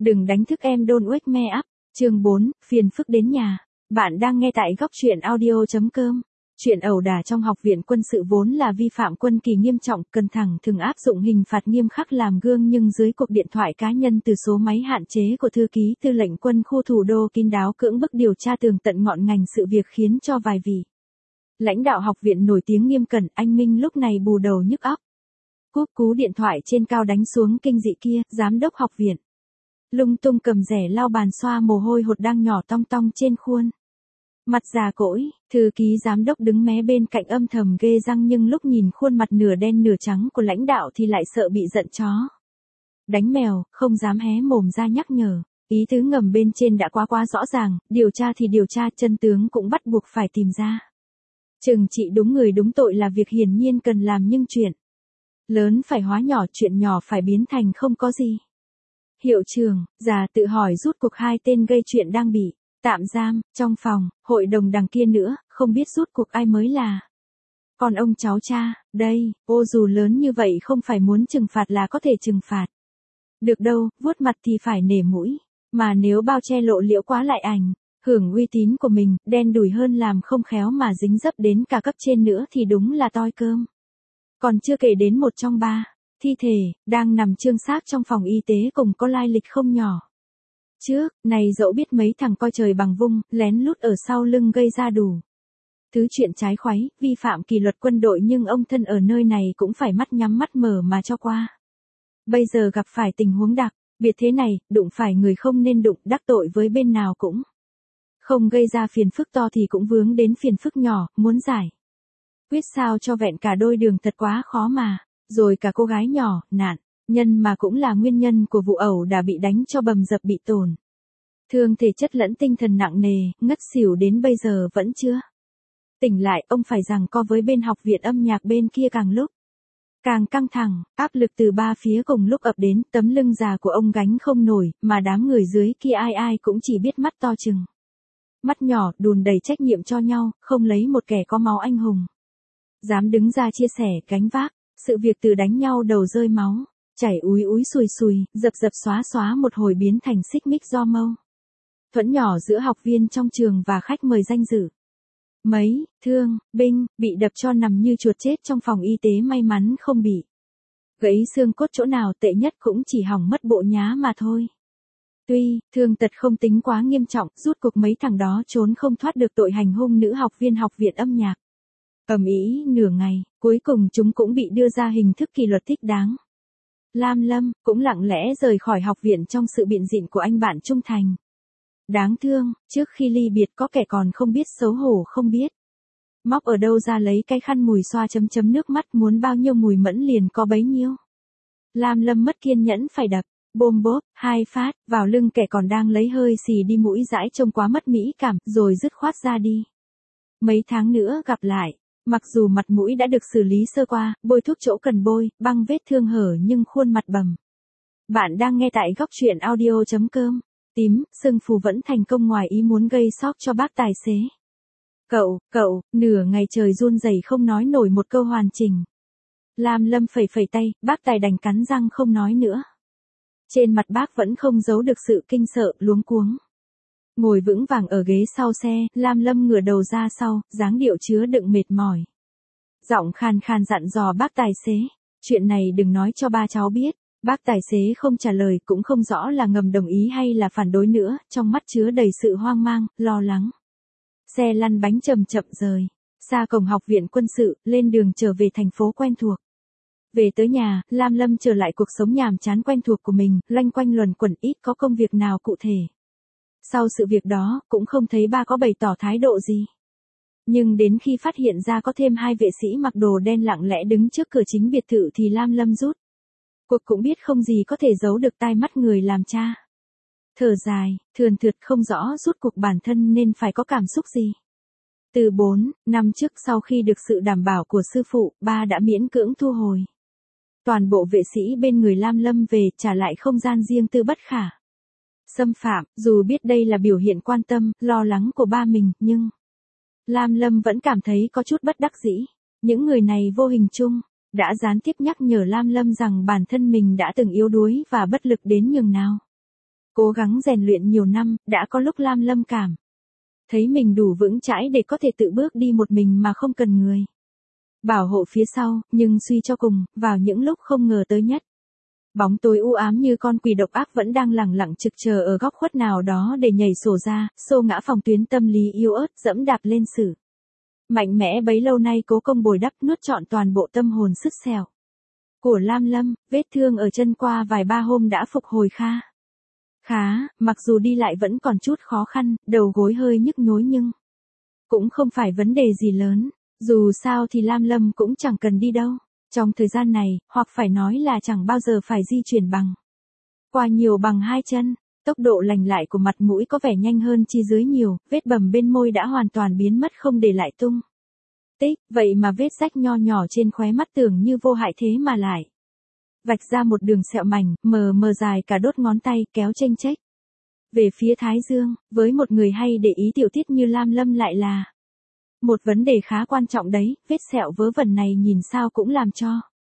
Đừng đánh thức em don't wake me up. Chương 4, phiền phức đến nhà. Bạn đang nghe tại góc truyện audio.com. Chuyện ẩu đả trong học viện quân sự vốn là vi phạm quân kỳ nghiêm trọng, cần thẳng thừng áp dụng hình phạt nghiêm khắc làm gương, nhưng dưới cuộc điện thoại cá nhân từ số máy hạn chế của thư ký tư lệnh quân khu thủ đô kín đáo cưỡng bức điều tra tường tận ngọn ngành sự việc, khiến cho vài vị lãnh đạo học viện nổi tiếng nghiêm cẩn anh minh lúc này bù đầu nhức óc. Cú điện thoại trên cao đánh xuống kinh dị kia, giám đốc học viện lung tung cầm rẻ lau bàn xoa mồ hôi hột đang nhỏ tong tong trên khuôn mặt già cỗi. Thư ký giám đốc đứng mé bên cạnh âm thầm ghê răng, nhưng lúc nhìn khuôn mặt nửa đen nửa trắng của lãnh đạo thì lại sợ bị giận chó đánh mèo, không dám hé mồm ra nhắc nhở. Ý tứ ngầm bên trên đã quá rõ ràng, điều tra thì điều tra, chân tướng cũng bắt buộc phải tìm ra. Trừng trị đúng người đúng tội là việc hiển nhiên cần làm, nhưng chuyện lớn phải hóa nhỏ, chuyện nhỏ phải biến thành không có gì. Hiệu trưởng, già tự hỏi rút cuộc hai tên gây chuyện đang bị tạm giam. Trong phòng, hội đồng đằng kia nữa, không biết rút cuộc ai mới là còn ông cháu cha. Đây, ô dù lớn như vậy không phải muốn trừng phạt là có thể trừng phạt được đâu, vuốt mặt thì phải nể mũi. Mà nếu bao che lộ liễu quá lại ảnh hưởng uy tín của mình, đen đủi hơn làm không khéo mà dính dấp đến cả cấp trên nữa thì đúng là toi cơm. Còn chưa kể đến một trong ba thi thể đang nằm chương xác trong phòng y tế cùng có lai lịch không nhỏ. Trước này dẫu biết mấy thằng coi trời bằng vung, lén lút ở sau lưng gây ra đủ thứ chuyện trái khoáy, vi phạm kỷ luật quân đội, nhưng ông thân ở nơi này cũng phải mắt nhắm mắt mở mà cho qua. Bây giờ gặp phải tình huống đặc biệt thế này, đụng phải người không nên đụng, đắc tội với bên nào cũng không gây ra phiền phức to thì cũng vướng đến phiền phức nhỏ, muốn giải quyết sao cho vẹn cả đôi đường thật quá khó mà. Rồi cả cô gái nhỏ, nạn nhân mà cũng là nguyên nhân của vụ ẩu đả bị đánh cho bầm dập, bị tổn thương thể chất lẫn tinh thần nặng nề, ngất xỉu đến bây giờ vẫn chưa tỉnh lại. Ông phải giằng co với bên học viện âm nhạc bên kia càng lúc càng căng thẳng, áp lực từ ba phía cùng lúc ập đến, tấm lưng già của ông gánh không nổi, mà đám người dưới kia ai ai cũng chỉ biết mắt to chừng mắt nhỏ, đùn đầy trách nhiệm cho nhau, không lấy một kẻ có máu anh hùng dám đứng ra chia sẻ gánh vác sự việc. Từ đánh nhau đầu rơi máu chảy úi úi sùi sùi, dập dập xóa xóa, một hồi biến thành xích mích do mâu thuẫn nhỏ giữa học viên trong trường và khách mời danh dự. Mấy thương binh bị đập cho nằm như chuột chết trong phòng y tế, may mắn không bị gãy xương cốt chỗ nào, tệ nhất cũng chỉ hỏng mất bộ nhá mà thôi. Tuy thương tật không tính quá nghiêm trọng, rút cuộc mấy thằng đó trốn không thoát được tội hành hung nữ học viên học viện âm nhạc. Ầm ĩ nửa ngày, cuối cùng chúng cũng bị đưa ra hình thức kỷ luật thích đáng. Lam Lâm cũng lặng lẽ rời khỏi học viện trong sự biện diện của anh bạn trung thành. Đáng thương, trước khi ly biệt có kẻ còn không biết xấu hổ, không biết móc ở đâu ra lấy cái khăn mùi xoa chấm nước mắt, muốn bao nhiêu mùi mẫn liền có bấy nhiêu. Lam Lâm mất kiên nhẫn phải đập bôm bốp hai phát vào lưng kẻ còn đang lấy hơi xì đi mũi dãi trông quá mất mỹ cảm, rồi dứt khoát ra đi. Mấy tháng nữa gặp lại. Mặc dù mặt mũi đã được xử lý sơ qua, bôi thuốc chỗ cần bôi, băng vết thương hở, nhưng khuôn mặt bầm. Bạn đang nghe tại góc truyện audio.com. Tím, sưng phù vẫn thành công ngoài ý muốn gây sốc cho bác tài xế. Cậu, nửa ngày trời run rẩy không nói nổi một câu hoàn chỉnh. Lam Lâm phẩy tay, bác tài đành cắn răng không nói nữa. Trên mặt bác vẫn không giấu được sự kinh sợ, luống cuống. Ngồi vững vàng ở ghế sau xe, Lam Lâm ngửa đầu ra sau, dáng điệu chứa đựng mệt mỏi. Giọng khàn khàn dặn dò bác tài xế, chuyện này đừng nói cho ba cháu biết. Bác tài xế không trả lời, cũng không rõ là ngầm đồng ý hay là phản đối nữa, trong mắt chứa đầy sự hoang mang, lo lắng. Xe lăn bánh chậm rời xa cổng học viện quân sự, lên đường trở về thành phố quen thuộc. Về tới nhà, Lam Lâm trở lại cuộc sống nhàm chán quen thuộc của mình, loanh quanh luẩn quẩn, ít có công việc nào cụ thể. Sau sự việc đó, cũng không thấy ba có bày tỏ thái độ gì. Nhưng đến khi phát hiện ra có thêm hai vệ sĩ mặc đồ đen lặng lẽ đứng trước cửa chính biệt thự thì Lam Lâm rút cuộc cũng biết không gì có thể giấu được tai mắt người làm cha. Thở dài, thườn thượt không rõ rút cuộc bản thân nên phải có cảm xúc gì. Từ 4 năm trước, sau khi được sự đảm bảo của sư phụ, ba đã miễn cưỡng thu hồi toàn bộ vệ sĩ bên người Lam Lâm về, trả lại không gian riêng tư bất khả xâm phạm. Dù biết đây là biểu hiện quan tâm, lo lắng của ba mình, nhưng Lam Lâm vẫn cảm thấy có chút bất đắc dĩ. Những người này vô hình chung đã gián tiếp nhắc nhở Lam Lâm rằng bản thân mình đã từng yếu đuối và bất lực đến nhường nào. Cố gắng rèn luyện nhiều năm, đã có lúc Lam Lâm cảm thấy mình đủ vững chãi để có thể tự bước đi một mình mà không cần người bảo hộ phía sau, nhưng suy cho cùng, vào những lúc không ngờ tới nhất. Bóng tối u ám như con quỷ độc ác vẫn đang lẳng lặng trực chờ ở góc khuất nào đó để nhảy sổ ra, xô ngã phòng tuyến tâm lý yếu ớt dẫm đạp lên sử. Mạnh mẽ bấy lâu nay cố công bồi đắp nuốt trọn toàn bộ tâm hồn sứt sẹo của Lam Lâm, vết thương ở chân qua vài ba hôm đã phục hồi khá, mặc dù đi lại vẫn còn chút khó khăn, đầu gối hơi nhức nhối nhưng cũng không phải vấn đề gì lớn, dù sao thì Lam Lâm cũng chẳng cần đi đâu. Trong thời gian này, hoặc phải nói là chẳng bao giờ phải di chuyển qua nhiều bằng hai chân, tốc độ lành lại của mặt mũi có vẻ nhanh hơn chi dưới nhiều, vết bầm bên môi đã hoàn toàn biến mất không để lại tung tích, vậy mà vết rách nho nhỏ trên khóe mắt tưởng như vô hại thế mà lại vạch ra một đường sẹo mảnh, mờ dài cả đốt ngón tay kéo chênh chếch về phía thái dương, với một người hay để ý tiểu tiết như Lam Lâm lại là một vấn đề khá quan trọng đấy, vết sẹo vớ vẩn này nhìn sao cũng làm cho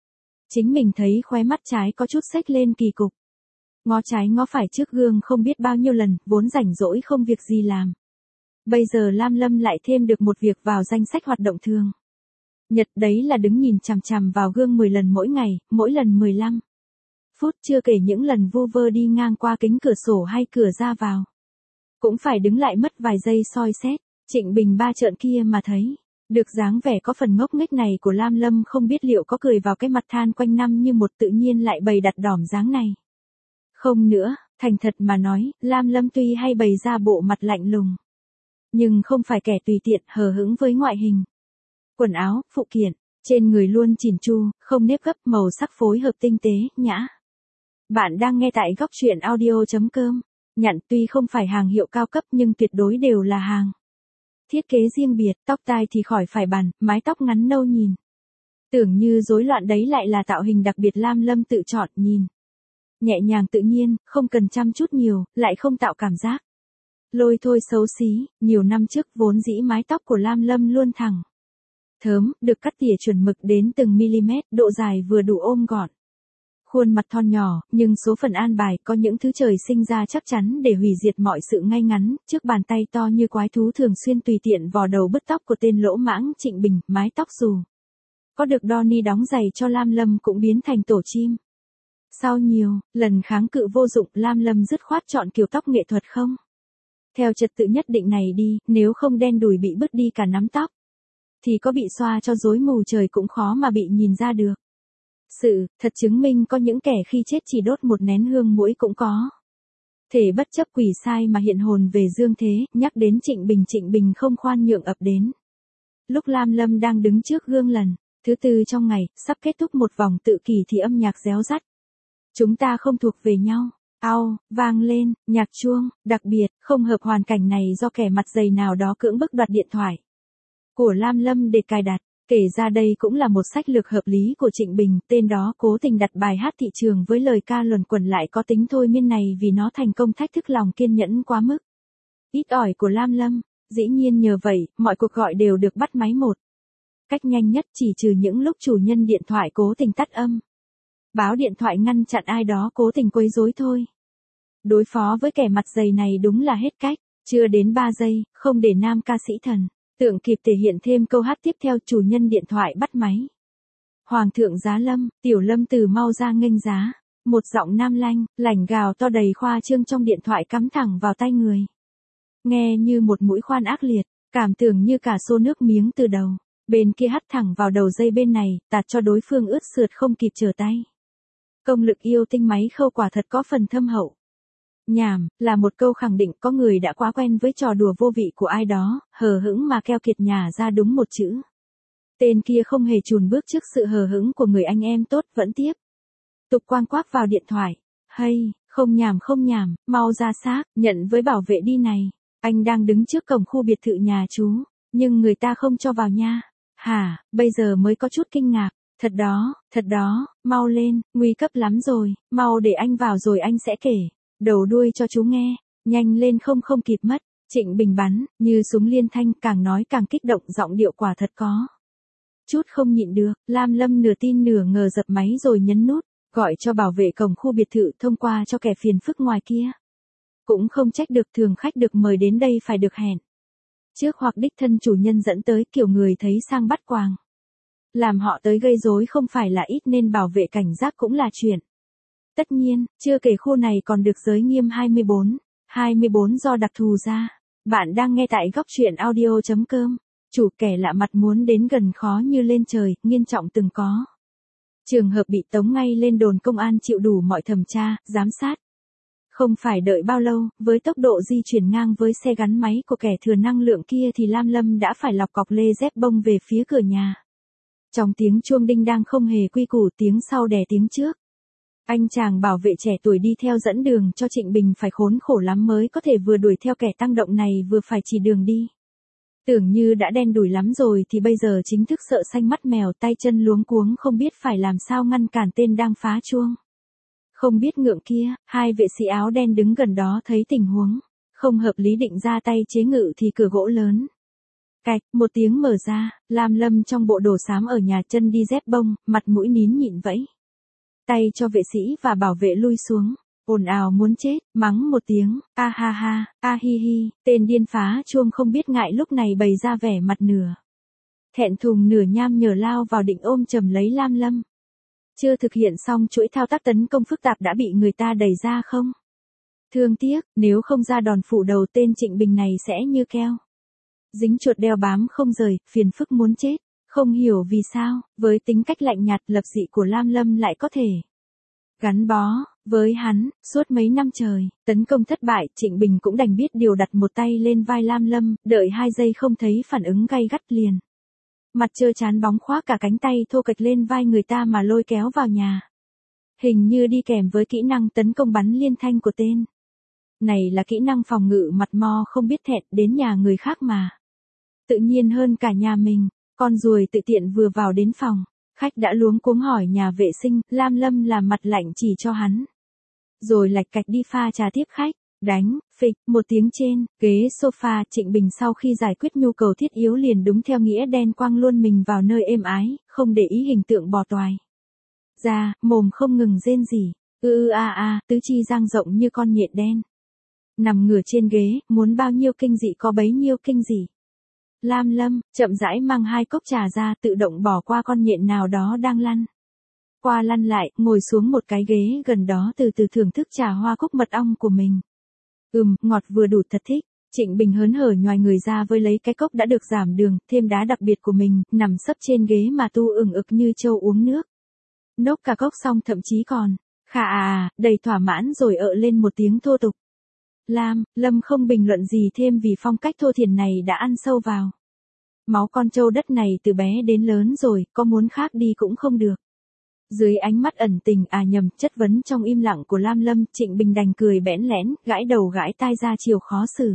chính mình thấy khóe mắt trái có chút xếch lên kỳ cục. Ngó trái ngó phải trước gương không biết bao nhiêu lần, vốn rảnh rỗi không việc gì làm. Bây giờ Lam Lâm lại thêm được một việc vào danh sách hoạt động thường nhật, đấy là đứng nhìn chằm chằm vào gương 10 lần mỗi ngày, mỗi lần 15 phút, chưa kể những lần vu vơ đi ngang qua kính cửa sổ hay cửa ra vào. Cũng phải đứng lại mất vài giây soi xét. Trịnh Bình ba trợn kia mà thấy được dáng vẻ có phần ngốc nghếch này của Lam Lâm, không biết liệu có cười vào cái mặt than quanh năm như một tự nhiên lại bày đặt đỏm dáng này không nữa. Thành thật mà nói, Lam Lâm tuy hay bày ra bộ mặt lạnh lùng, nhưng không phải kẻ tùy tiện hờ hững với ngoại hình. Quần áo, phụ kiện trên người luôn chỉn chu, không nếp gấp, màu sắc phối hợp tinh tế, nhã. Bạn đang nghe tại góc truyện audio.com. Nhặn tuy không phải hàng hiệu cao cấp nhưng tuyệt đối đều là hàng thiết kế riêng biệt, tóc tai thì khỏi phải bàn, mái tóc ngắn nâu nhìn tưởng như rối loạn đấy lại là tạo hình đặc biệt Lam Lâm tự chọn, nhìn nhẹ nhàng tự nhiên, không cần chăm chút nhiều, lại không tạo cảm giác lôi thôi xấu xí. Nhiều năm trước vốn dĩ mái tóc của Lam Lâm luôn thẳng thớm, được cắt tỉa chuẩn mực đến từng mm, độ dài vừa đủ ôm gọn khuôn mặt thon nhỏ, nhưng số phận an bài có những thứ trời sinh ra chắc chắn để hủy diệt mọi sự ngay ngắn, trước bàn tay to như quái thú thường xuyên tùy tiện vò đầu bứt tóc của tên lỗ mãng Trịnh Bình, mái tóc dù có được Donny đóng giày cho Lam Lâm cũng biến thành tổ chim. Sau nhiều lần kháng cự vô dụng, Lam Lâm dứt khoát chọn kiểu tóc nghệ thuật không theo trật tự nhất định này đi, nếu không đen đủi bị bứt đi cả nắm tóc thì có bị xoa cho rối mù trời cũng khó mà bị nhìn ra được. Sự thật chứng minh có những kẻ khi chết chỉ đốt một nén hương mũi cũng có thể bất chấp quỷ sai mà hiện hồn về dương thế. Nhắc đến Trịnh Bình không khoan nhượng ập đến lúc Lam Lâm đang đứng trước gương lần thứ tư trong ngày, sắp kết thúc một vòng tự kỷ thì âm nhạc réo rắt chúng ta không thuộc về nhau vang lên, nhạc chuông đặc biệt không hợp hoàn cảnh này do kẻ mặt dày nào đó cưỡng bức đoạt điện thoại của Lam Lâm để cài đặt. Kể ra đây cũng là một sách lược hợp lý của Trịnh Bình, tên đó cố tình đặt bài hát thị trường với lời ca luẩn quẩn lại có tính thôi miên này vì nó thành công thách thức lòng kiên nhẫn quá mức ít ỏi của Lam Lâm. Dĩ nhiên nhờ vậy, mọi cuộc gọi đều được bắt máy một cách nhanh nhất, chỉ trừ những lúc chủ nhân điện thoại cố tình tắt âm báo điện thoại ngăn chặn ai đó cố tình quấy rối thôi. Đối phó với kẻ mặt dày này đúng là hết cách. Chưa đến 3 giây, không để nam ca sĩ thần tượng kịp thể hiện thêm câu hát tiếp theo, chủ nhân điện thoại bắt máy. Hoàng thượng giá Lâm, tiểu Lâm từ mau ra nghênh giá. Một giọng nam lảnh gào to đầy khoa trương trong điện thoại cắm thẳng vào tai người. Nghe như một mũi khoan ác liệt, cảm tưởng như cả xô nước miếng từ đầu. Bên kia hắt thẳng vào đầu dây bên này, tạt cho đối phương ướt sượt không kịp trở tay. Công lực yêu tinh máy khâu quả thật có phần thâm hậu. Nhảm, là một câu khẳng định có người đã quá quen với trò đùa vô vị của ai đó, hờ hững mà keo kiệt nhả ra đúng một chữ. Tên kia không hề chùn bước trước sự hờ hững của người anh em tốt, vẫn tiếp tục quang quác vào điện thoại. Hay, không nhảm, mau ra xác, nhận với bảo vệ đi này. Anh đang đứng trước cổng khu biệt thự nhà chú, nhưng người ta không cho vào nha. Hả, bây giờ mới có chút kinh ngạc. Thật đó, mau lên, nguy cấp lắm rồi, mau để anh vào rồi anh sẽ kể đầu đuôi cho chú nghe. Nhanh lên không kịp mất. Trịnh Bình bắn như súng liên thanh, càng nói càng kích động, giọng điệu quả thật có chút không nhịn được. Lam Lâm nửa tin nửa ngờ dập máy rồi nhấn nút gọi cho bảo vệ cổng khu biệt thự thông qua cho kẻ phiền phức ngoài kia. Cũng không trách được, thường khách được mời đến đây phải được hẹn trước hoặc đích thân chủ nhân dẫn tới, kiểu người thấy sang bắt quàng. Làm họ tới gây rối không phải là ít nên bảo vệ cảnh giác cũng là chuyện. Tất nhiên, chưa kể khu này còn được giới nghiêm 24. 24 do đặc thù ra. Bạn đang nghe tại góc truyện audio.com. Chủ kẻ lạ mặt muốn đến gần khó như lên trời, nghiêm trọng từng có. Trường hợp bị tống ngay lên đồn công an chịu đủ mọi thẩm tra, giám sát. Không phải đợi bao lâu, với tốc độ di chuyển ngang với xe gắn máy của kẻ thừa năng lượng kia thì Lam Lâm đã phải lọc cọc lê dép bông về phía cửa nhà. Trong tiếng chuông đinh đang không hề quy củ, tiếng sau đè tiếng trước. Anh chàng bảo vệ trẻ tuổi đi theo dẫn đường cho Trịnh Bình phải khốn khổ lắm mới có thể vừa đuổi theo kẻ tăng động này vừa phải chỉ đường đi. Tưởng như đã đen đủi lắm rồi thì bây giờ chính thức sợ xanh mắt mèo, tay chân luống cuống không biết phải làm sao ngăn cản tên đang phá chuông. Không biết ngượng kia, hai vệ sĩ áo đen đứng gần đó thấy tình huống không hợp lý định ra tay chế ngự thì cửa gỗ lớn. Cạch, một tiếng mở ra, Lam Lâm trong bộ đồ xám ở nhà, chân đi dép bông, mặt mũi nín nhịn vẫy tay cho vệ sĩ và bảo vệ lui xuống. Ồn ào muốn chết, mắng một tiếng, a ha ha, a hi hi, tên điên phá chuông không biết ngại lúc này bày ra vẻ mặt nửa thẹn thùng nửa nham nhở lao vào định ôm chầm lấy Lam Lâm. Chưa thực hiện xong chuỗi thao tác tấn công phức tạp đã bị người ta đẩy ra không. Thương tiếc, nếu không ra đòn phủ đầu tên Trịnh Bình này sẽ như keo dính chuột đeo bám không rời, phiền phức muốn chết. Không hiểu vì sao, với tính cách lạnh nhạt lập dị của Lam Lâm lại có thể gắn bó với hắn suốt mấy năm trời. Tấn công thất bại, Trịnh Bình cũng đành biết điều đặt một tay lên vai Lam Lâm, đợi 2 giây không thấy phản ứng gay gắt liền mặt trơ trán bóng khoác cả cánh tay thô kệch lên vai người ta mà lôi kéo vào nhà. Hình như đi kèm với kỹ năng tấn công bắn liên thanh của tên này là kỹ năng phòng ngự mặt mo không biết thẹn, đến nhà người khác mà tự nhiên hơn cả nhà mình. Con ruồi tự tiện vừa vào đến phòng, khách đã luống cuống hỏi nhà vệ sinh, Lam Lâm làm mặt lạnh chỉ cho hắn. Rồi lạch cạch đi pha trà tiếp khách, đánh, phịch, một tiếng trên, ghế sofa. Trịnh Bình sau khi giải quyết nhu cầu thiết yếu liền đúng theo nghĩa đen quăng luôn mình vào nơi êm ái, không để ý hình tượng bò toài ra, mồm không ngừng rên rỉ, tứ chi dang rộng như con nhện đen. Nằm ngửa trên ghế, muốn bao nhiêu kinh dị có bấy nhiêu kinh dị. Lam Lâm, chậm rãi mang 2 cốc trà ra, tự động bỏ qua con nhện nào đó đang lăn qua lăn lại, ngồi xuống một cái ghế gần đó từ từ thưởng thức trà hoa cúc mật ong của mình. Ngọt vừa đủ, thật thích. Trịnh Bình hớn hở nhoài người ra với lấy cái cốc đã được giảm đường, thêm đá đặc biệt của mình, nằm sấp trên ghế mà tu ửng ực như trâu uống nước. Nốc cả cốc xong thậm chí còn đầy thỏa mãn rồi ợ lên một tiếng thô tục. Lam Lâm không bình luận gì thêm vì phong cách thô thiển này đã ăn sâu vào máu con trâu đất này từ bé đến lớn rồi, có muốn khác đi cũng không được. Dưới ánh mắt ẩn tình chất vấn trong im lặng của Lam Lâm, Trịnh Bình đành cười bẽn lẽn, gãi đầu gãi tai ra chiều khó xử.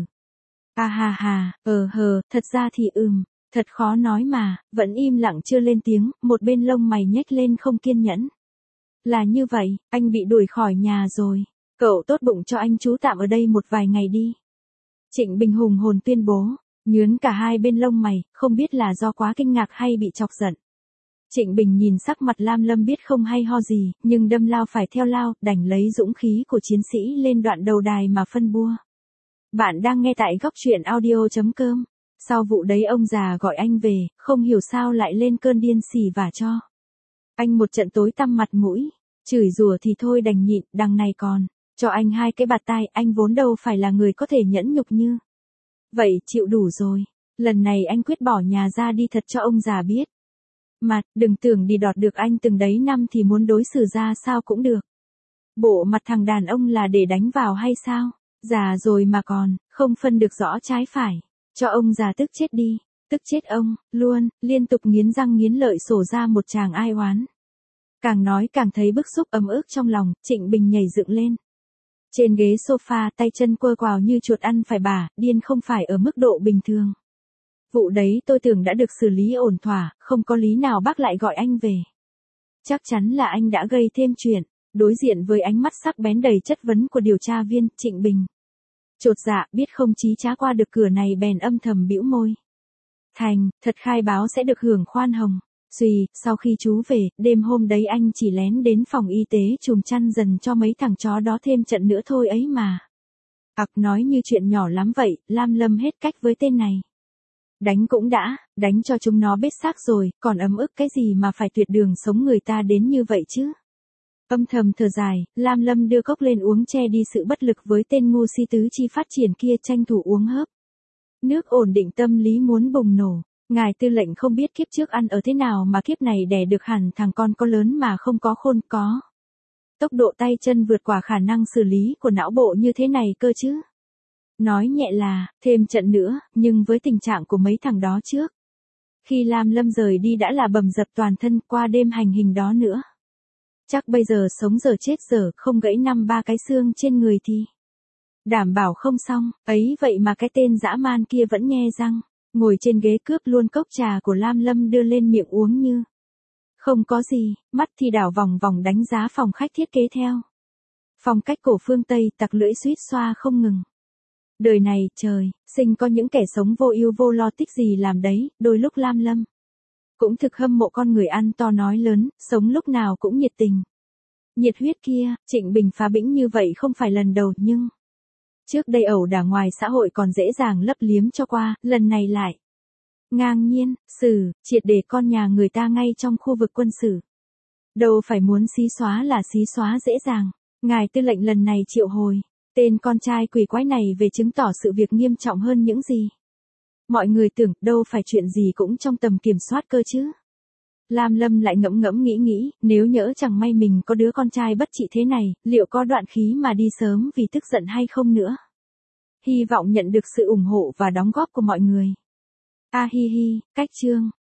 Thật ra thì thật khó nói mà, vẫn im lặng chưa lên tiếng, một bên lông mày nhếch lên không kiên nhẫn. Là như vậy, anh bị đuổi khỏi nhà rồi. Cậu tốt bụng cho anh trú tạm ở đây một vài ngày đi. Trịnh Bình hùng hồn tuyên bố, nhướn cả hai bên lông mày, không biết là do quá kinh ngạc hay bị chọc giận. Trịnh Bình nhìn sắc mặt Lam Lâm biết không hay ho gì, nhưng đâm lao phải theo lao, đành lấy dũng khí của chiến sĩ lên đoạn đầu đài mà phân bua. Bạn đang nghe tại góc truyện audio.com. Sau vụ đấy ông già gọi anh về, không hiểu sao lại lên cơn điên xì vả cho anh một trận tối tăm mặt mũi. Chửi rủa thì thôi đành nhịn, đằng này còn cho anh 2 cái bạt tai, anh vốn đâu phải là người có thể nhẫn nhục như vậy, chịu đủ rồi. Lần này anh quyết bỏ nhà ra đi thật cho ông già biết. Mặt, đừng tưởng đi đọt được anh từng đấy năm thì muốn đối xử ra sao cũng được. Bộ mặt thằng đàn ông là để đánh vào hay sao? Già rồi mà còn không phân được rõ trái phải. Cho ông già tức chết đi, tức chết ông luôn, liên tục nghiến răng nghiến lợi sổ ra một tràng ai oán. Càng nói càng thấy bức xúc ấm ức trong lòng, Trịnh Bình nhảy dựng lên trên ghế sofa, tay chân quơ quào như chuột ăn phải bả, điên không phải ở mức độ bình thường. Vụ đấy tôi tưởng đã được xử lý ổn thỏa, không có lý nào bác lại gọi anh về. Chắc chắn là anh đã gây thêm chuyện. Đối diện với ánh mắt sắc bén đầy chất vấn của điều tra viên, Trịnh Bình chột dạ, biết không chí trá qua được cửa này bèn âm thầm bĩu môi. Thành, thật khai báo sẽ được hưởng khoan hồng. Sau khi chú về, đêm hôm đấy anh chỉ lén đến phòng y tế chùm chăn dần cho mấy thằng chó đó thêm trận nữa thôi ấy mà. Nói như chuyện nhỏ lắm vậy, Lam Lâm hết cách với tên này. Đánh cũng đã, đánh cho chúng nó bết xác rồi, còn ấm ức cái gì mà phải tuyệt đường sống người ta đến như vậy chứ. Âm thầm thở dài, Lam Lâm đưa cốc lên uống che đi sự bất lực với tên ngu si tứ chi phát triển kia, tranh thủ uống hớp. Nước ổn định tâm lý muốn bùng nổ. Ngài tư lệnh không biết kiếp trước ăn ở thế nào mà kiếp này đẻ được hẳn thằng con có lớn mà không có khôn có. Tốc độ tay chân vượt qua khả năng xử lý của não bộ như thế này cơ chứ. Nói nhẹ là, thêm trận nữa, nhưng với tình trạng của mấy thằng đó trước. Khi Lam Lâm rời đi đã là bầm dập toàn thân qua đêm hành hình đó nữa. Chắc bây giờ sống giờ chết giờ, không gãy 5-3 cái xương trên người thì đảm bảo không xong, ấy vậy mà cái tên dã man kia vẫn nhe răng, ngồi trên ghế cướp luôn cốc trà của Lam Lâm đưa lên miệng uống như không có gì, mắt thì đảo vòng vòng đánh giá phòng khách thiết kế theo phong cách cổ phương Tây, tặc lưỡi suýt xoa không ngừng. Đời này, trời, sinh có những kẻ sống vô ưu vô lo tích gì làm đấy, đôi lúc Lam Lâm cũng thực hâm mộ con người ăn to nói lớn, sống lúc nào cũng nhiệt tình. Nhiệt huyết kia, Trịnh Bình phá bĩnh như vậy không phải lần đầu nhưng trước đây ẩu đả ngoài xã hội còn dễ dàng lấp liếm cho qua, lần này lại ngang nhiên, triệt để con nhà người ta ngay trong khu vực quân sự. Đâu phải muốn xí xóa là xí xóa dễ dàng. Ngài tư lệnh lần này triệu hồi tên con trai quỷ quái này về chứng tỏ sự việc nghiêm trọng hơn những gì mọi người tưởng, đâu phải chuyện gì cũng trong tầm kiểm soát cơ chứ. Lam Lâm lại ngẫm ngẫm nghĩ, nếu nhỡ chẳng may mình có đứa con trai bất trị thế này, liệu có đoạn khí mà đi sớm vì tức giận hay không nữa. Hy vọng nhận được sự ủng hộ và đóng góp của mọi người. Hi, cách chương